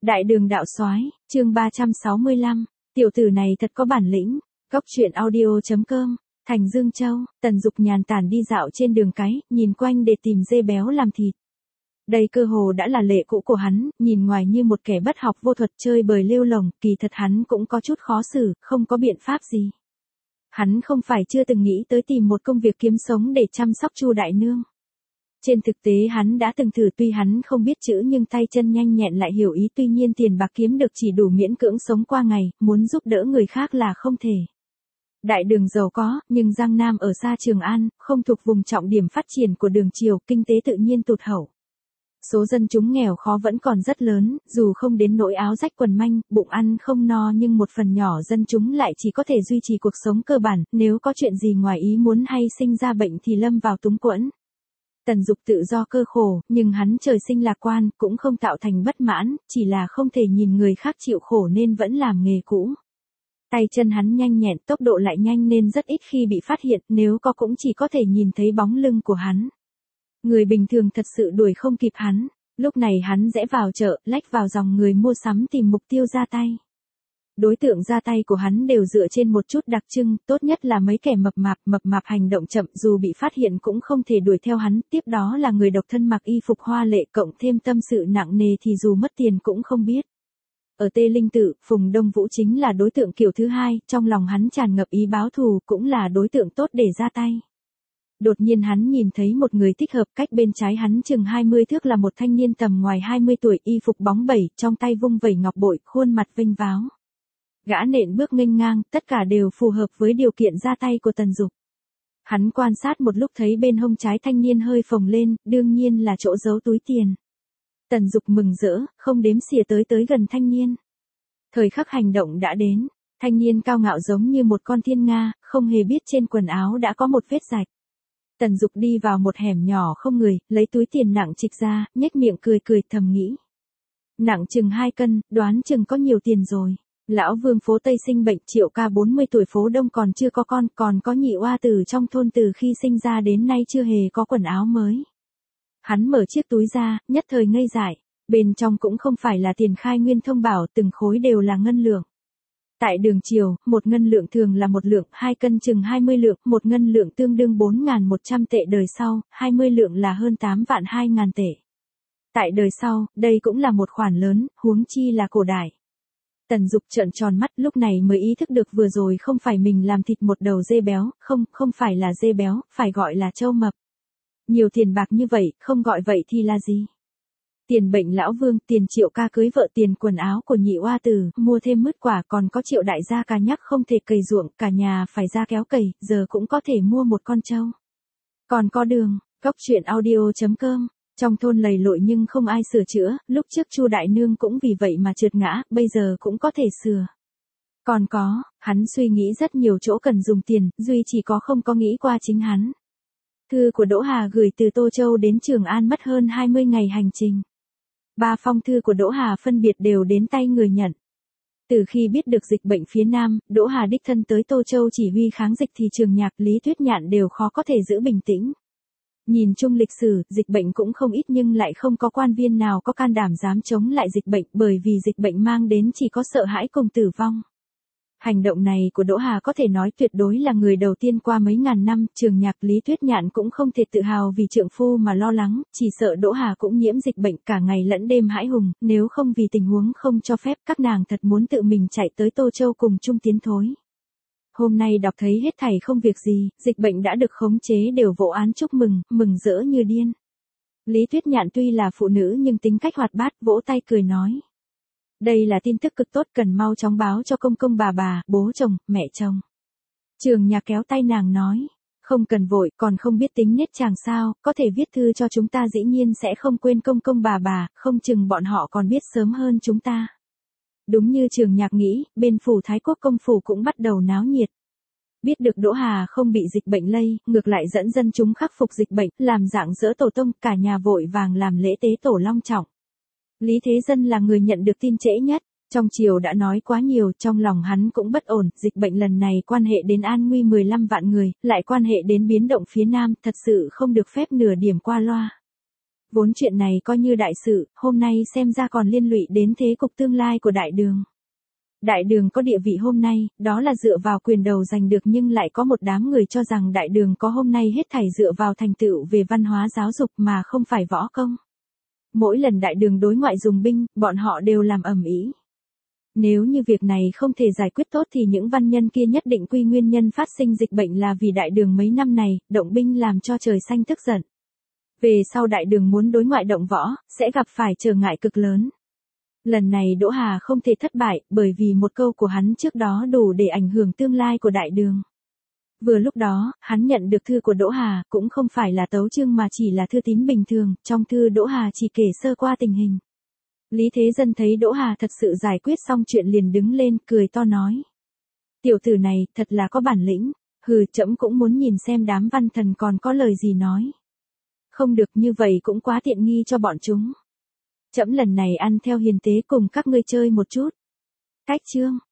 Đại đường đạo soái, chương 365, tiểu tử này thật có bản lĩnh. Góc truyện audio.com, Thành Dương Châu, Tần Dục nhàn tản đi dạo trên đường cái, nhìn quanh để tìm dê béo làm thịt. Đây cơ hồ đã là lệ cũ của hắn, nhìn ngoài như một kẻ bất học vô thuật chơi bời lêu lồng, kỳ thật hắn cũng có chút khó xử, không có biện pháp gì. Hắn không phải chưa từng nghĩ tới tìm một công việc kiếm sống để chăm sóc Chu đại nương. Trên thực tế hắn đã từng thử, tuy hắn không biết chữ nhưng tay chân nhanh nhẹn lại hiểu ý, tuy nhiên tiền bạc kiếm được chỉ đủ miễn cưỡng sống qua ngày, muốn giúp đỡ người khác là không thể. Đại đường giàu có, nhưng Giang Nam ở xa Trường An, không thuộc vùng trọng điểm phát triển của đường triều, kinh tế tự nhiên tụt hậu. Số dân chúng nghèo khó vẫn còn rất lớn, dù không đến nỗi áo rách quần manh, bụng ăn không no, nhưng một phần nhỏ dân chúng lại chỉ có thể duy trì cuộc sống cơ bản, nếu có chuyện gì ngoài ý muốn hay sinh ra bệnh thì lâm vào túng quẫn. Tần Dục tự do cơ khổ, nhưng hắn trời sinh lạc quan, cũng không tạo thành bất mãn, chỉ là không thể nhìn người khác chịu khổ nên vẫn làm nghề cũ. Tay chân hắn nhanh nhẹn, tốc độ lại nhanh nên rất ít khi bị phát hiện, nếu có cũng chỉ có thể nhìn thấy bóng lưng của hắn. Người bình thường thật sự đuổi không kịp hắn, lúc này hắn rẽ vào chợ, lách vào dòng người mua sắm tìm mục tiêu ra tay. Đối tượng ra tay của hắn đều dựa trên một chút đặc trưng, tốt nhất là mấy kẻ mập mạp hành động chậm, dù bị phát hiện cũng không thể đuổi theo hắn, tiếp đó là người độc thân mặc y phục hoa lệ cộng thêm tâm sự nặng nề thì dù mất tiền cũng không biết. Ở Tê Linh Tự, Phùng Đông Vũ chính là đối tượng kiểu thứ hai, trong lòng hắn tràn ngập ý báo thù, cũng là đối tượng tốt để ra tay. Đột nhiên hắn nhìn thấy một người thích hợp, cách bên trái hắn chừng 20 thước là một thanh niên tầm ngoài 20 tuổi, y phục bóng bẩy, trong tay vung vẩy ngọc bội, khuôn mặt vênh váo. Gã nện bước nghênh ngang, tất cả đều phù hợp với điều kiện ra tay của Tần Dục. Hắn quan sát một lúc thấy bên hông trái thanh niên hơi phồng lên, đương nhiên là chỗ giấu túi tiền. Tần Dục mừng rỡ, không đếm xỉa tới gần thanh niên. Thời khắc hành động đã đến, thanh niên cao ngạo giống như một con thiên nga, không hề biết trên quần áo đã có một vết rạch. Tần Dục đi vào một hẻm nhỏ không người, lấy túi tiền nặng trịch ra, nhếch miệng cười thầm nghĩ. Nặng chừng 2 cân, đoán chừng có nhiều tiền rồi. Lão Vương phố Tây sinh bệnh, Triệu ca 40 tuổi phố Đông còn chưa có con, còn có nhị oa tử trong thôn từ khi sinh ra đến nay chưa hề có quần áo mới. Hắn mở chiếc túi ra, nhất thời ngây dại, bên trong cũng không phải là tiền khai nguyên thông bảo, từng khối đều là ngân lượng. Tại đường triều, một ngân lượng thường là 1 lượng, 2 cân chừng 20 lượng, một ngân lượng tương đương 4.100 tệ, đời sau, 20 lượng là hơn 8.200.000 tệ. Tại đời sau, đây cũng là một khoản lớn, huống chi là cổ đại. Tần Dục trợn tròn mắt, lúc này mới ý thức được vừa rồi không phải mình làm thịt một đầu dê béo, không phải là dê béo, phải gọi là trâu mập. Nhiều tiền bạc như vậy, không gọi vậy thì là gì? Tiền bệnh lão Vương, tiền Triệu ca cưới vợ, tiền quần áo của nhị oa tử, mua thêm mứt quả, còn có Triệu đại gia ca nhắc không thể cày ruộng, cả nhà phải ra kéo cày, giờ cũng có thể mua một con trâu. Còn có đường, góc truyện audio.com. Trong thôn lầy lội nhưng không ai sửa chữa, lúc trước Chu đại nương cũng vì vậy mà trượt ngã, bây giờ cũng có thể sửa. Còn có, hắn suy nghĩ rất nhiều chỗ cần dùng tiền, duy chỉ có không có nghĩ qua chính hắn. Thư của Đỗ Hà gửi từ Tô Châu đến Trường An mất hơn 20 ngày hành trình. 3 phong thư của Đỗ Hà phân biệt đều đến tay người nhận. Từ khi biết được dịch bệnh phía Nam, Đỗ Hà đích thân tới Tô Châu chỉ huy kháng dịch thì Trường Nhạc, Lý Tuyết Nhạn đều khó có thể giữ bình tĩnh. Nhìn chung lịch sử, dịch bệnh cũng không ít nhưng lại không có quan viên nào có can đảm dám chống lại dịch bệnh, bởi vì dịch bệnh mang đến chỉ có sợ hãi cùng tử vong. Hành động này của Đỗ Hà có thể nói tuyệt đối là người đầu tiên qua mấy ngàn năm, Trường Nhạc, Lý Tuyết Nhạn cũng không thể tự hào vì trượng phu mà lo lắng, chỉ sợ Đỗ Hà cũng nhiễm dịch bệnh, cả ngày lẫn đêm hãi hùng, nếu không vì tình huống không cho phép, các nàng thật muốn tự mình chạy tới Tô Châu cùng chung tiến thối. Hôm nay đọc thấy hết thảy không việc gì, dịch bệnh đã được khống chế đều vỗ án chúc mừng, mừng rỡ như điên. Lý Tuyết Nhạn tuy là phụ nữ nhưng tính cách hoạt bát, vỗ tay cười nói. Đây là tin tức cực tốt, cần mau chóng báo cho công công bà, bố chồng, mẹ chồng. Trường Nhạc kéo tay nàng nói. Không cần vội, còn không biết tính nết chàng sao, có thể viết thư cho chúng ta, dĩ nhiên sẽ không quên công công bà, không chừng bọn họ còn biết sớm hơn chúng ta. Đúng như Trường Nhạc nghĩ, bên phủ Thái Quốc công phủ cũng bắt đầu náo nhiệt. Biết được Đỗ Hà không bị dịch bệnh lây, ngược lại dẫn dân chúng khắc phục dịch bệnh, làm dạng dỡ tổ tông, cả nhà vội vàng làm lễ tế tổ long trọng. Lý Thế Dân là người nhận được tin trễ nhất, trong triều đã nói quá nhiều, trong lòng hắn cũng bất ổn, dịch bệnh lần này quan hệ đến an nguy 15 vạn người, lại quan hệ đến biến động phía Nam, thật sự không được phép nửa điểm qua loa. Vốn chuyện này coi như đại sự, hôm nay xem ra còn liên lụy đến thế cục tương lai của đại đường. Đại đường có địa vị hôm nay, đó là dựa vào quyền đầu giành được, nhưng lại có một đám người cho rằng đại đường có hôm nay hết thảy dựa vào thành tựu về văn hóa giáo dục mà không phải võ công. Mỗi lần đại đường đối ngoại dùng binh, bọn họ đều làm ầm ĩ. Nếu như việc này không thể giải quyết tốt thì những văn nhân kia nhất định quy nguyên nhân phát sinh dịch bệnh là vì đại đường mấy năm này, động binh làm cho trời xanh tức giận. Về sau đại đường muốn đối ngoại động võ, sẽ gặp phải trở ngại cực lớn. Lần này Đỗ Hà không thể thất bại, bởi vì một câu của hắn trước đó đủ để ảnh hưởng tương lai của đại đường. Vừa lúc đó, hắn nhận được thư của Đỗ Hà, cũng không phải là tấu chương mà chỉ là thư tín bình thường, trong thư Đỗ Hà chỉ kể sơ qua tình hình. Lý Thế Dân thấy Đỗ Hà thật sự giải quyết xong chuyện liền đứng lên, cười to nói. Tiểu tử này, thật là có bản lĩnh, trẫm cũng muốn nhìn xem đám văn thần còn có lời gì nói. Không được, như vậy cũng quá tiện nghi cho bọn chúng. Trẫm lần này ăn theo hiền tế cùng các ngươi chơi một chút. Cách chương.